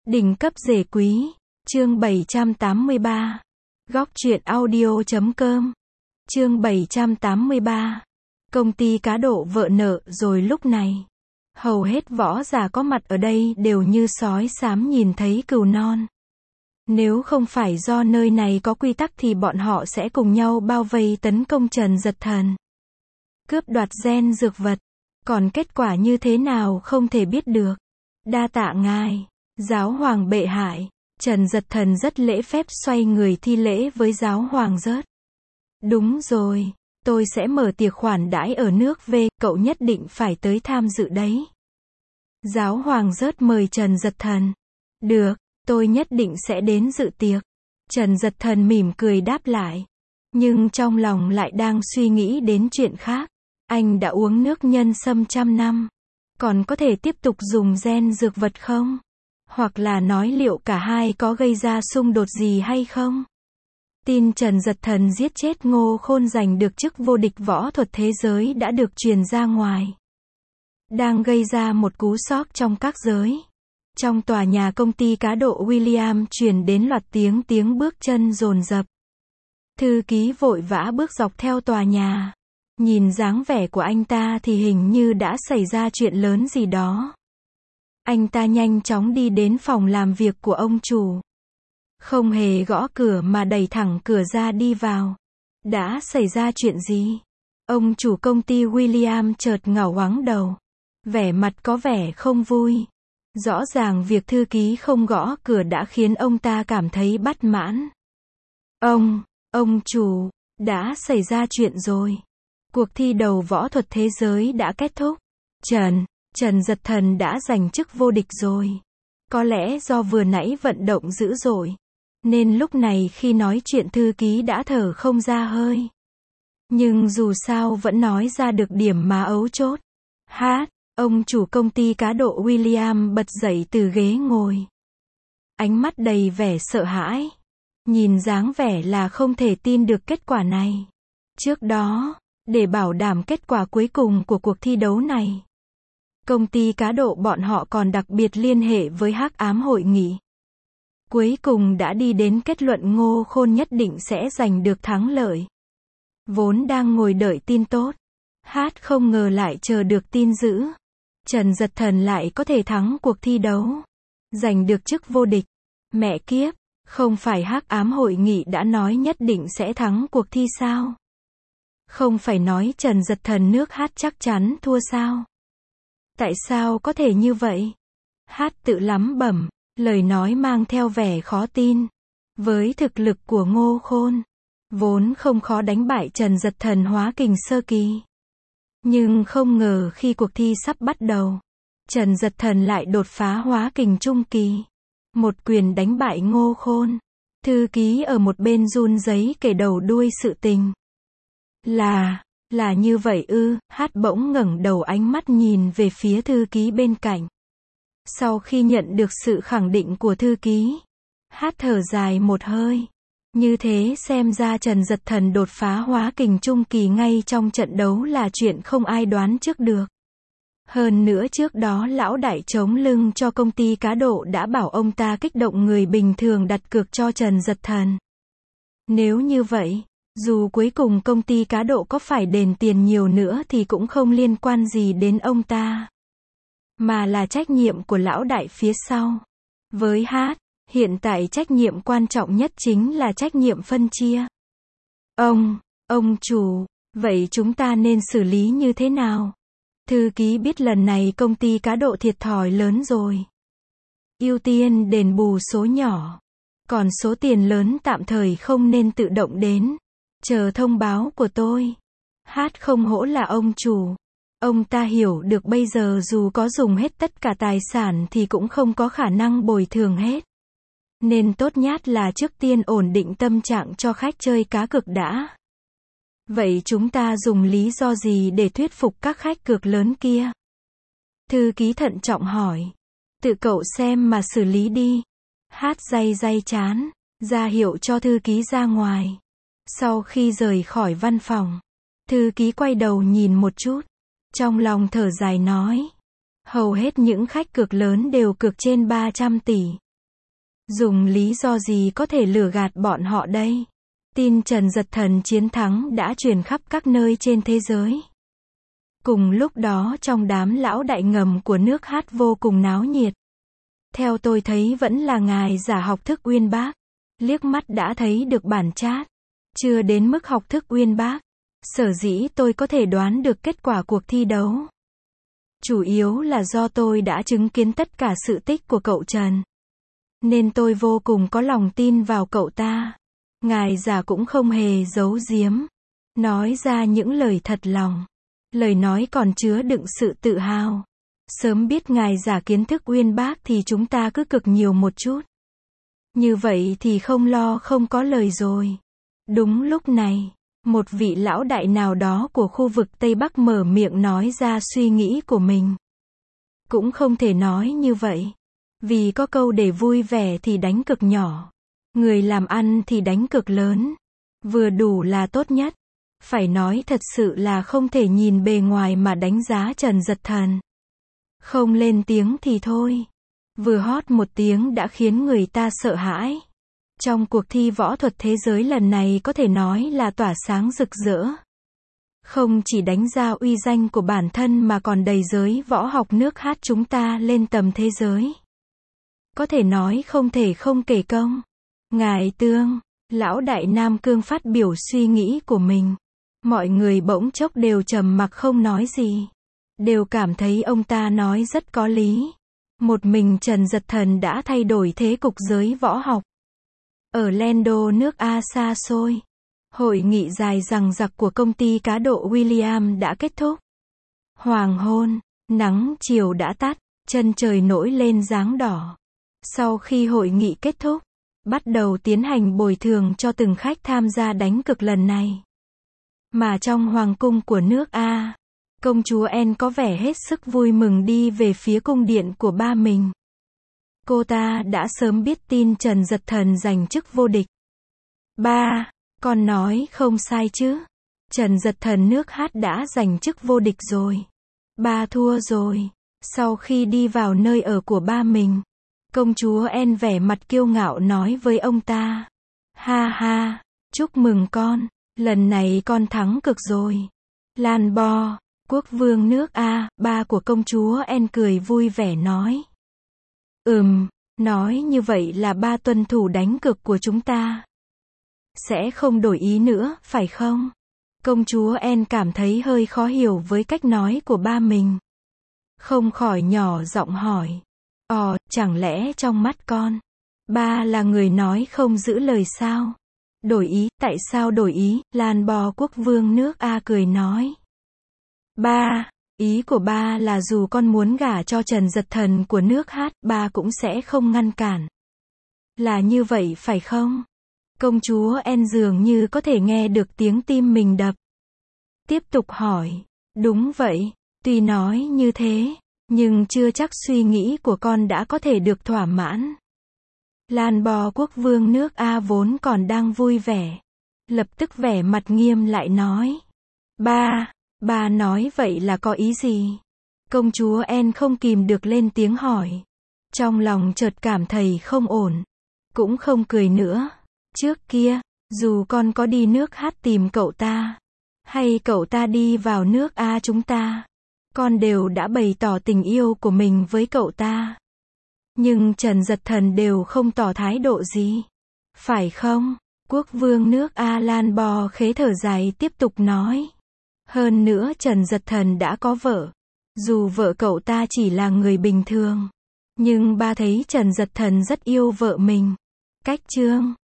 Đỉnh cấp rể quý, chương 783. Góc truyện audio.com. Chương 783. Công ty cá độ vợ nợ rồi lúc này. Hầu hết võ giả có mặt ở đây đều như sói xám nhìn thấy cừu non. Nếu không phải do nơi này có quy tắc thì bọn họ sẽ cùng nhau bao vây tấn công Trần Dật Thần. Cướp đoạt gen dược vật. Còn kết quả như thế nào không thể biết được. Đa tạ ngài, giáo hoàng bệ hạ. Trần Dật Thần rất lễ phép xoay người thi lễ với giáo hoàng rớt. Đúng rồi, tôi sẽ mở tiệc khoản đãi ở nước V, cậu nhất định phải tới tham dự đấy. Giáo hoàng rớt mời Trần Dật Thần. Được, tôi nhất định sẽ đến dự tiệc. Trần Dật Thần mỉm cười đáp lại. Nhưng trong lòng lại đang suy nghĩ đến chuyện khác. Anh đã uống nước nhân sâm 100 năm. Còn có thể tiếp tục dùng gen dược vật không? Hoặc là nói liệu cả hai có gây ra xung đột gì hay không? Tin Trần Dật Thần giết chết Ngô Khôn giành được chức vô địch võ thuật thế giới đã được truyền ra ngoài. Đang gây ra một cú sốc trong các giới. Trong tòa nhà công ty cá độ William truyền đến loạt tiếng bước chân dồn dập. Thư ký vội vã bước dọc theo tòa nhà. Nhìn dáng vẻ của anh ta thì hình như đã xảy ra chuyện lớn gì đó. Anh ta nhanh chóng đi đến phòng làm việc của ông chủ. Không hề gõ cửa mà đẩy thẳng cửa ra đi vào. Đã xảy ra chuyện gì? Ông chủ công ty William chợt ngẩng ngoáng đầu. Vẻ mặt có vẻ không vui. Rõ ràng việc thư ký không gõ cửa đã khiến ông ta cảm thấy bất mãn. Ông chủ, đã xảy ra chuyện rồi. Cuộc thi đấu võ thuật thế giới đã kết thúc. Trần Dật Thần đã giành chức vô địch rồi. Có lẽ do vừa nãy vận động dữ dội, nên lúc này khi nói chuyện thư ký đã thở không ra hơi. Nhưng dù sao vẫn nói ra được điểm mà ấu chốt. Ông chủ công ty cá độ William bật dậy từ ghế ngồi. Ánh mắt đầy vẻ sợ hãi. Nhìn dáng vẻ là không thể tin được kết quả này. Trước đó, để bảo đảm kết quả cuối cùng của cuộc thi đấu này, công ty cá độ bọn họ còn đặc biệt liên hệ với Hắc Ám Hội nghị. Cuối cùng đã đi đến kết luận Ngô Khôn nhất định sẽ giành được thắng lợi. Vốn đang ngồi đợi tin tốt, không ngờ lại chờ được tin dữ. Trần Dật Thần lại có thể thắng cuộc thi đấu, giành được chức vô địch. Mẹ kiếp, không phải Hắc Ám Hội nghị đã nói nhất định sẽ thắng cuộc thi sao? Không phải nói Trần Dật Thần nước chắc chắn thua sao? Tại sao có thể như vậy? Tự lẩm bẩm, lời nói mang theo vẻ khó tin. Với thực lực của Ngô Khôn, vốn không khó đánh bại Trần Dật Thần hóa kình sơ kỳ. Nhưng không ngờ khi cuộc thi sắp bắt đầu, Trần Dật Thần lại đột phá hóa kình trung kỳ. Một quyền đánh bại Ngô Khôn. Thư ký ở một bên run rẩy kể đầu đuôi sự tình. Là như vậy ư? Bỗng ngẩng đầu ánh mắt nhìn về phía thư ký bên cạnh. Sau khi nhận được sự khẳng định của thư ký, thở dài một hơi. Như thế xem ra Trần Dật Thần đột phá hóa kình trung kỳ ngay trong trận đấu là chuyện không ai đoán trước được. Hơn nữa trước đó lão đại chống lưng cho công ty cá độ đã bảo ông ta kích động người bình thường đặt cược cho Trần Dật Thần. Nếu như vậy, dù cuối cùng công ty cá độ có phải đền tiền nhiều nữa thì cũng không liên quan gì đến ông ta, mà là trách nhiệm của lão đại phía sau. Với hiện tại trách nhiệm quan trọng nhất chính là trách nhiệm phân chia. Ông chủ, vậy chúng ta nên xử lý như thế nào? Thư ký biết lần này công ty cá độ thiệt thòi lớn rồi. Ưu tiên đền bù số nhỏ. Còn số tiền lớn tạm thời không nên tự động đến. Chờ thông báo của tôi. Không hổ là ông chủ. Ông ta hiểu được bây giờ dù có dùng hết tất cả tài sản thì cũng không có khả năng bồi thường hết. Nên tốt nhất là trước tiên ổn định tâm trạng cho khách chơi cá cược đã. Vậy chúng ta dùng lý do gì để thuyết phục các khách cược lớn kia? Thư ký thận trọng hỏi. Tự cậu xem mà xử lý đi. Day chán, ra hiệu cho thư ký ra ngoài. Sau khi rời khỏi văn phòng, thư ký quay đầu nhìn một chút. Trong lòng thở dài nói. Hầu hết những khách cược lớn đều cược trên 300 tỷ. Dùng lý do gì có thể lừa gạt bọn họ đây? Tin Trần Dật Thần chiến thắng đã truyền khắp các nơi trên thế giới. Cùng lúc đó trong đám lão đại ngầm của nước Hát vô cùng náo nhiệt. Theo tôi thấy vẫn là ngài giả học thức uyên bác. Liếc mắt đã thấy được bản chát. Chưa đến mức học thức uyên bác. Sở dĩ tôi có thể đoán được kết quả cuộc thi đấu. Chủ yếu là do tôi đã chứng kiến tất cả sự tích của cậu Trần. Nên tôi vô cùng có lòng tin vào cậu ta. Ngài giả cũng không hề giấu giếm. Nói ra những lời thật lòng. Lời nói còn chứa đựng sự tự hào. Sớm biết ngài giả kiến thức uyên bác thì chúng ta cứ cực nhiều một chút. Như vậy thì không lo không có lời rồi. Đúng lúc này, một vị lão đại nào đó của khu vực Tây Bắc mở miệng nói ra suy nghĩ của mình. Cũng không thể nói như vậy. Vì có câu để vui vẻ thì đánh cực nhỏ. Người làm ăn thì đánh cực lớn. Vừa đủ là tốt nhất. Phải nói thật sự là không thể nhìn bề ngoài mà đánh giá Trần Dật Thần. Không lên tiếng thì thôi. Vừa hót một tiếng đã khiến người ta sợ hãi. Trong cuộc thi võ thuật thế giới lần này có thể nói là tỏa sáng rực rỡ. Không chỉ đánh ra uy danh của bản thân mà còn đẩy giới võ học nước Hát chúng ta lên tầm thế giới. Có thể nói không thể không kể công. Ngài Tương, lão đại Nam Cương phát biểu suy nghĩ của mình. Mọi người bỗng chốc đều trầm mặc không nói gì. Đều cảm thấy ông ta nói rất có lý. Một mình Trần Dật Thần đã thay đổi thế cục giới võ học. Ở Lendo nước A xa xôi. Hội nghị dài dằng dặc của công ty cá độ William đã kết thúc. Hoàng hôn, nắng chiều đã tắt, chân trời nổi lên dáng đỏ. Sau khi hội nghị kết thúc, bắt đầu tiến hành bồi thường cho từng khách tham gia đánh cược lần này. Mà trong hoàng cung của nước A, công chúa Anne có vẻ hết sức vui mừng đi về phía cung điện của ba mình. Cô ta đã sớm biết tin Trần Dật Thần giành chức vô địch. Ba, con nói không sai chứ? Trần Dật Thần nước Hát đã giành chức vô địch rồi. Ba thua rồi. Sau khi đi vào nơi ở của ba mình, công chúa Anne vẻ mặt kiêu ngạo nói với ông ta. Ha ha, chúc mừng con, lần này con thắng cực rồi. Lan Bo, quốc vương nước A, ba của công chúa Anne cười vui vẻ nói. Nói như vậy là ba tuân thủ đánh cược của chúng ta. Sẽ không đổi ý nữa, phải không? Công chúa Anne cảm thấy hơi khó hiểu với cách nói của ba mình. Không khỏi nhỏ giọng hỏi. Chẳng lẽ trong mắt con, ba là người nói không giữ lời sao? Đổi ý, tại sao đổi ý? Lan Bò quốc vương nước A cười nói. Ba, ý của ba là dù con muốn gả cho Trần Dật Thần của nước Hát, ba cũng sẽ không ngăn cản. Là như vậy phải không? Công chúa Anne dường như có thể nghe được tiếng tim mình đập. Tiếp tục hỏi. Đúng vậy, tuy nói như thế, nhưng chưa chắc suy nghĩ của con đã có thể được thỏa mãn. Lan Bò quốc vương nước A vốn còn đang vui vẻ. Lập tức vẻ mặt nghiêm lại nói. Ba nói vậy là có ý gì? Công chúa Anne không kìm được lên tiếng hỏi. Trong lòng chợt cảm thấy không ổn. Cũng không cười nữa. Trước kia, dù con có đi nước Hát tìm cậu ta, hay cậu ta đi vào nước A chúng ta, con đều đã bày tỏ tình yêu của mình với cậu ta. Nhưng Trần Dật Thần đều không tỏ thái độ gì. Phải không? Quốc vương nước A Lan Bò khế thở dài tiếp tục nói. Hơn nữa Trần Dật Thần đã có vợ. Dù vợ cậu ta chỉ là người bình thường, nhưng ba thấy Trần Dật Thần rất yêu vợ mình. Cách chương